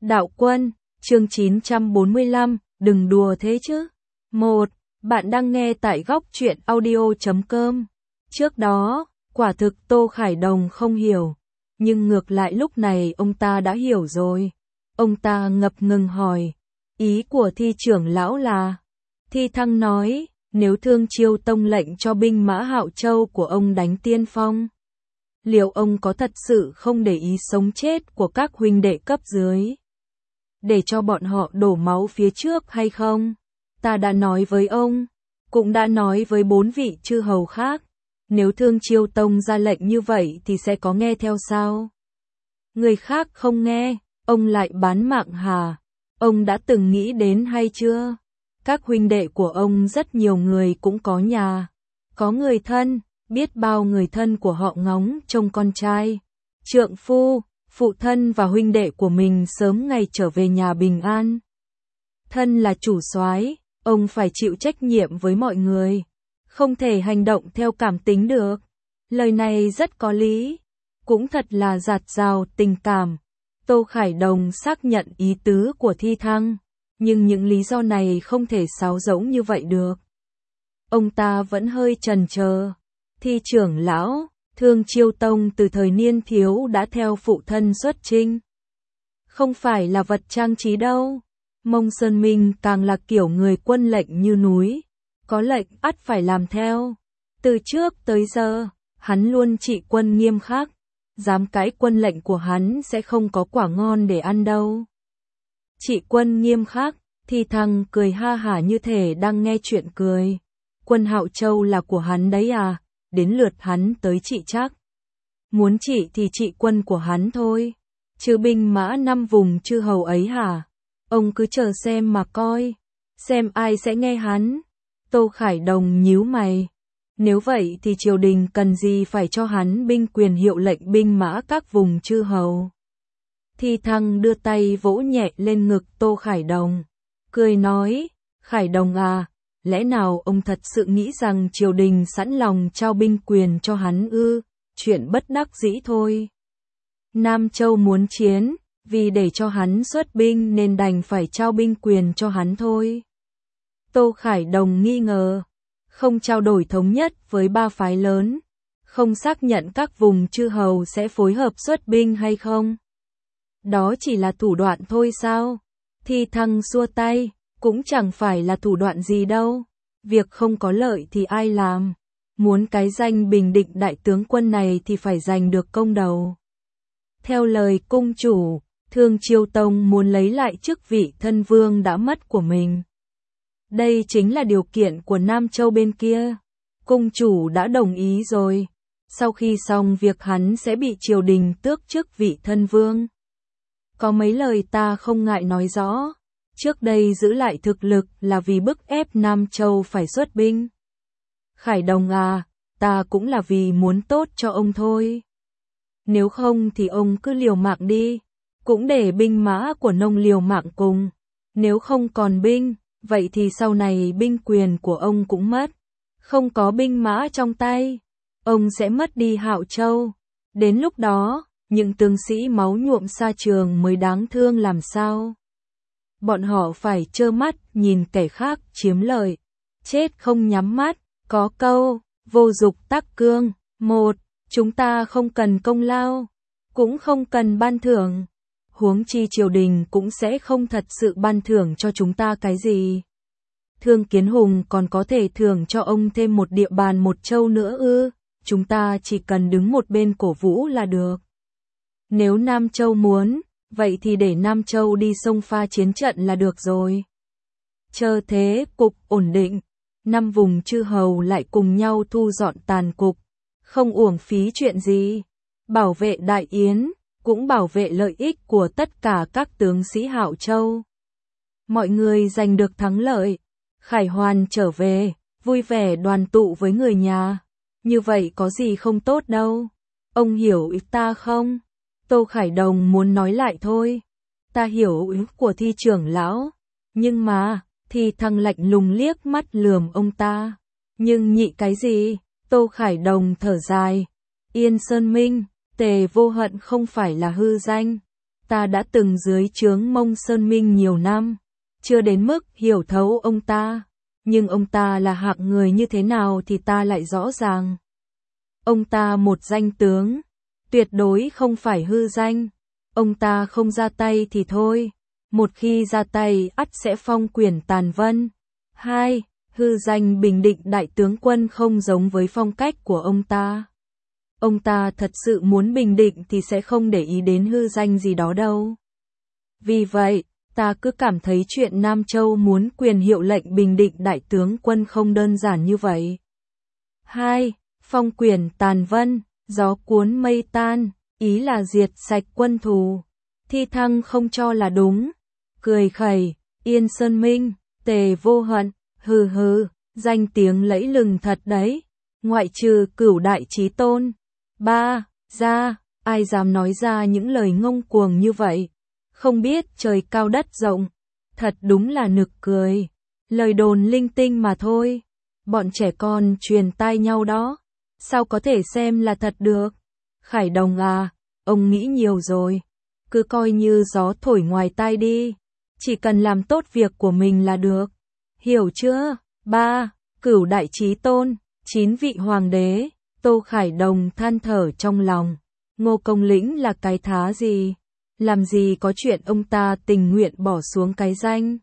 Đạo Quân, chương 945, đừng đùa thế chứ. 1. Bạn đang nghe tại góc truyện audio.com. Trước đó, quả thực Tô Khải Đồng không hiểu. Nhưng ngược lại lúc này ông ta đã hiểu rồi. Ông ta ngập ngừng hỏi. Ý của Thi trưởng lão là? Thi Thăng nói, nếu Thương Chiêu Tông lệnh cho binh mã Hạo Châu của ông đánh tiên phong, liệu ông có thật sự không để ý sống chết của các huynh đệ cấp dưới, để cho bọn họ đổ máu phía trước hay không? Ta đã nói với ông, cũng đã nói với 4 vị chư hầu khác, nếu Thương Chiêu Tông ra lệnh như vậy thì sẽ có nghe theo sao? Người khác không nghe, ông lại bán mạng hả? Ông đã từng nghĩ đến hay chưa? Các huynh đệ của ông rất nhiều người cũng có nhà, có người thân, biết bao người thân của họ ngóng trông con trai, trượng phu, phụ thân và huynh đệ của mình sớm ngày trở về nhà bình an. Thân là chủ soái, ông phải chịu trách nhiệm với mọi người, không thể hành động theo cảm tính được. Lời này rất có lý, cũng thật là dạt dào tình cảm. Tô Khải Đồng xác nhận ý tứ của Thi Thăng, nhưng những lý do này không thể sáo rỗng như vậy được. Ông ta vẫn hơi chần chờ. Thi trưởng lão, Thương Chiêu Tông từ thời niên thiếu đã theo phụ thân xuất chinh, không phải là vật trang trí đâu. Mông Sơn Minh càng là kiểu người quân lệnh như núi, có lệnh ắt phải làm theo. Từ trước tới giờ, hắn luôn trị quân nghiêm khắc, dám cãi quân lệnh của hắn sẽ không có quả ngon để ăn đâu. Trị quân nghiêm khắc, Thi Thăng cười ha hả như thể đang nghe chuyện cười. Quân Hạo Châu là của hắn đấy à, đến lượt hắn tới trị chắc. Muốn trị thì trị quân của hắn thôi, chứ binh mã 5 vùng chư hầu ấy hả? Ông cứ chờ xem mà coi, xem ai sẽ nghe hắn. Tô Khải Đồng nhíu mày. Nếu vậy thì triều đình cần gì phải cho hắn binh quyền hiệu lệnh binh mã các vùng chư hầu? Thi Thăng đưa tay vỗ nhẹ lên ngực Tô Khải Đồng, cười nói, Khải Đồng à, lẽ nào ông thật sự nghĩ rằng triều đình sẵn lòng trao binh quyền cho hắn ư? Chuyện bất đắc dĩ thôi. Nam Châu muốn chiến, vì để cho hắn xuất binh nên đành phải trao binh quyền cho hắn thôi. Tô Khải Đồng nghi ngờ, không trao đổi thống nhất với 3 phái lớn, không xác nhận các vùng chư hầu sẽ phối hợp xuất binh hay không? Đó chỉ là thủ đoạn thôi sao? Thi Thăng xua tay, cũng chẳng phải là thủ đoạn gì đâu. Việc không có lợi thì ai làm? Muốn cái danh bình định đại tướng quân này thì phải giành được công đầu. Theo lời cung chủ, Thương Chiêu Tông muốn lấy lại chức vị thân vương đã mất của mình. Đây chính là điều kiện của Nam Châu bên kia. Cung chủ đã đồng ý rồi. Sau khi xong việc hắn sẽ bị triều đình tước chức vị thân vương. Có mấy lời ta không ngại nói rõ. Trước đây giữ lại thực lực là vì bức ép Nam Châu phải xuất binh. Khải Đồng à, ta cũng là vì muốn tốt cho ông thôi. Nếu không thì ông cứ liều mạng đi, cũng để binh mã của nông liều mạng cùng. Nếu không còn binh, vậy thì sau này binh quyền của ông cũng mất. Không có binh mã trong tay, ông sẽ mất đi Hạo Châu. Đến lúc đó, những tướng sĩ máu nhuộm sa trường mới đáng thương làm sao? Bọn họ phải trơ mắt nhìn kẻ khác chiếm lợi, chết không nhắm mắt. Có câu, vô dục tắc cương. 1. Chúng ta không cần công lao, cũng không cần ban thưởng. Huống chi triều đình cũng sẽ không thật sự ban thưởng cho chúng ta cái gì. Thương Kiến Hùng còn có thể thưởng cho ông thêm một địa bàn 1 châu nữa ư? Chúng ta chỉ cần đứng một bên cổ vũ là được. Nếu Nam Châu muốn, vậy thì để Nam Châu đi xông pha chiến trận là được rồi. Chờ thế cục ổn định, 5 vùng chư hầu lại cùng nhau thu dọn tàn cục, không uổng phí chuyện gì. Bảo vệ Đại Yến, cũng bảo vệ lợi ích của tất cả các tướng sĩ Hạo Châu. Mọi người giành được thắng lợi, Khải Hoàn trở về, vui vẻ đoàn tụ với người nhà. Như vậy có gì không tốt đâu. Ông hiểu ý ta không? Tô Khải Đồng muốn nói lại thôi. Ta hiểu ý của Thi trưởng lão, nhưng mà, Thi Thăng lạnh lùng liếc mắt lườm ông ta. Nhưng nhị cái gì? Tô Khải Đồng thở dài. Yên Sơn Minh, Tề Vô Hận không phải là hư danh. Ta đã từng dưới trướng Mông Sơn Minh nhiều năm, chưa đến mức hiểu thấu ông ta, nhưng ông ta là hạng người như thế nào thì ta lại rõ ràng. Ông ta một danh tướng, tuyệt đối không phải hư danh. Ông ta không ra tay thì thôi, một khi ra tay ắt sẽ phong quyền tàn vân. 2. Hư danh bình định đại tướng quân không giống với phong cách của ông ta. Ông ta thật sự muốn bình định thì sẽ không để ý đến hư danh gì đó đâu. Vì vậy, ta cứ cảm thấy chuyện Nam Châu muốn quyền hiệu lệnh bình định đại tướng quân không đơn giản như vậy. 2. Phong quyền tàn vân, gió cuốn mây tan, ý là diệt sạch quân thù. Thi Thăng không cho là đúng. Cười khẩy, Yên Sơn Minh, Tề Vô Hận, hừ hừ, danh tiếng lẫy lừng thật đấy. Ngoại trừ Cửu Đại Chí Tôn. 3. Ra, ai dám nói ra những lời ngông cuồng như vậy? Không biết trời cao đất rộng. Thật đúng là nực cười. Lời đồn linh tinh mà thôi. Bọn trẻ con truyền tai nhau đó. Sao có thể xem là thật được? Khải Đồng à, ông nghĩ nhiều rồi. Cứ coi như gió thổi ngoài tai đi. Chỉ cần làm tốt việc của mình là được. Hiểu chưa? 3. Cửu Đại Chí Tôn, 9 vị hoàng đế. Tô Khải Đồng than thở trong lòng. Ngô Công Lĩnh là cái thá gì? Làm gì có chuyện ông ta tình nguyện bỏ xuống cái danh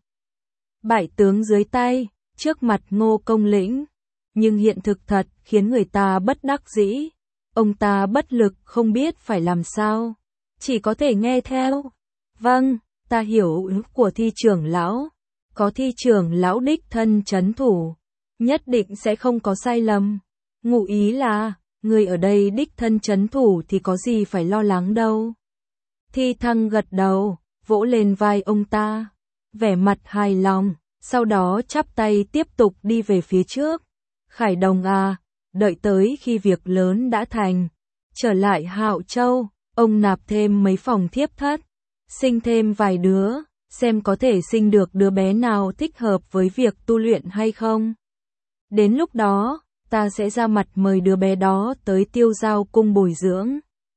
bại tướng dưới tay, trước mặt Ngô Công Lĩnh. Nhưng hiện thực thật khiến người ta bất đắc dĩ. Ông ta bất lực không biết phải làm sao. Chỉ có thể nghe theo. Vâng, ta hiểu ý của Thi trưởng lão. Có Thi trưởng lão đích thân trấn thủ, nhất định sẽ không có sai lầm. Ngụ ý là, người ở đây đích thân trấn thủ thì có gì phải lo lắng đâu. Thi Thăng gật đầu, vỗ lên vai ông ta, vẻ mặt hài lòng, sau đó chắp tay tiếp tục đi về phía trước. Khải Đồng à, đợi tới khi việc lớn đã thành, trở lại Hạo Châu, ông nạp thêm mấy phòng thiếp thất, sinh thêm vài đứa, xem có thể sinh được đứa bé nào thích hợp với việc tu luyện hay không. Đến lúc đó, ta sẽ ra mặt mời đứa bé đó tới Tiêu Giao cung bồi dưỡng.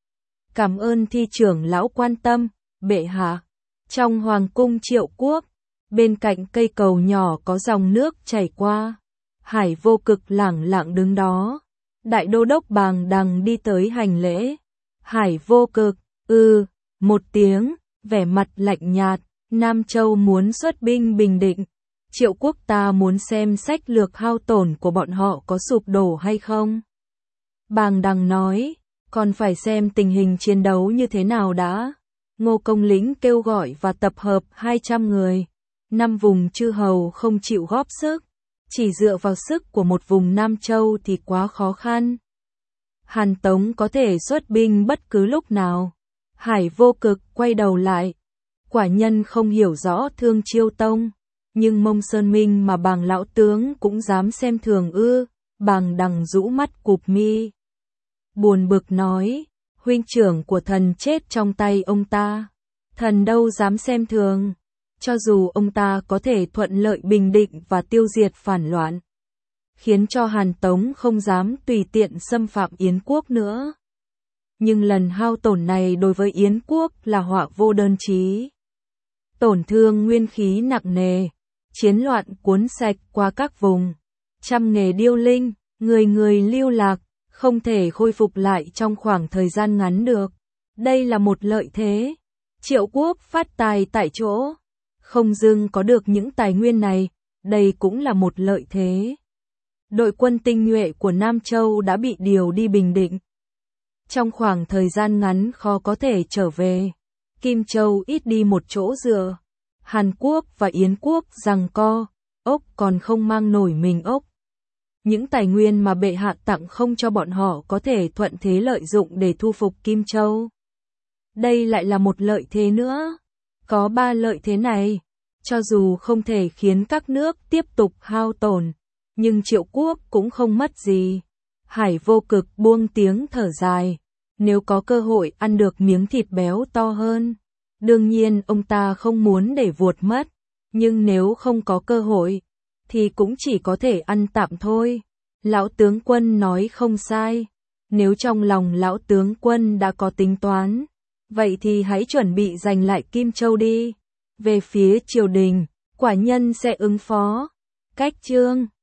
Cảm ơn Thi trưởng lão quan tâm, bệ hạ. Trong hoàng cung Triệu Quốc, bên cạnh cây cầu nhỏ có dòng nước chảy qua. Hải Vô Cực lẳng lặng đứng đó. Đại đô đốc Bàng Đằng đi tới hành lễ. Hải Vô Cực, một tiếng, vẻ mặt lạnh nhạt. Nam Châu muốn xuất binh bình định. Triệu Quốc ta muốn xem sách lược hao tổn của bọn họ có sụp đổ hay không. Bàng Đằng nói, còn phải xem tình hình chiến đấu như thế nào đã. Ngô Công Lĩnh kêu gọi và tập hợp 200 người. 5 vùng chư hầu không chịu góp sức. Chỉ dựa vào sức của một vùng Nam Châu thì quá khó khăn. Hàn Tống có thể xuất binh bất cứ lúc nào. Hải Vô Cực quay đầu lại. Quả nhân không hiểu rõ Thương Chiêu Tông. Nhưng Mông Sơn Minh mà Bàng lão tướng cũng dám xem thường ư? Bàng Đằng rũ mắt cụp mi. Buồn bực nói, huynh trưởng của thần chết trong tay ông ta. Thần đâu dám xem thường. Cho dù ông ta có thể thuận lợi bình định và tiêu diệt phản loạn, khiến cho Hàn Tống không dám tùy tiện xâm phạm Yến quốc nữa. Nhưng lần hao tổn này đối với Yến quốc là họa vô đơn chí. Tổn thương nguyên khí nặng nề, chiến loạn cuốn sạch qua các vùng, trăm nghề điêu linh, người người lưu lạc, không thể khôi phục lại trong khoảng thời gian ngắn được. Đây là một lợi thế. Triệu Quốc phát tài tại chỗ, không dưng có được những tài nguyên này, đây cũng là một lợi thế. Đội quân tinh nhuệ của Nam Châu đã bị điều đi Bình Định. Trong khoảng thời gian ngắn khó có thể trở về. Kim Châu ít đi một chỗ dựa. Hàn Quốc và Yến Quốc giằng co, ốc còn không mang nổi mình ốc. Những tài nguyên mà bệ hạ tặng không cho bọn họ có thể thuận thế lợi dụng để thu phục Kim Châu. Đây lại là một lợi thế nữa. Có 3 lợi thế này, cho dù không thể khiến các nước tiếp tục hao tổn, nhưng Triệu Quốc cũng không mất gì. Hải Vô Cực buông tiếng thở dài, nếu có cơ hội ăn được miếng thịt béo to hơn, đương nhiên ông ta không muốn để vuột mất, nhưng nếu không có cơ hội, thì cũng chỉ có thể ăn tạm thôi. Lão tướng quân nói không sai, nếu trong lòng lão tướng quân đã có tính toán, vậy thì hãy chuẩn bị giành lại Kim Châu đi. Về phía triều đình, quả nhân sẽ ứng phó. Cách chương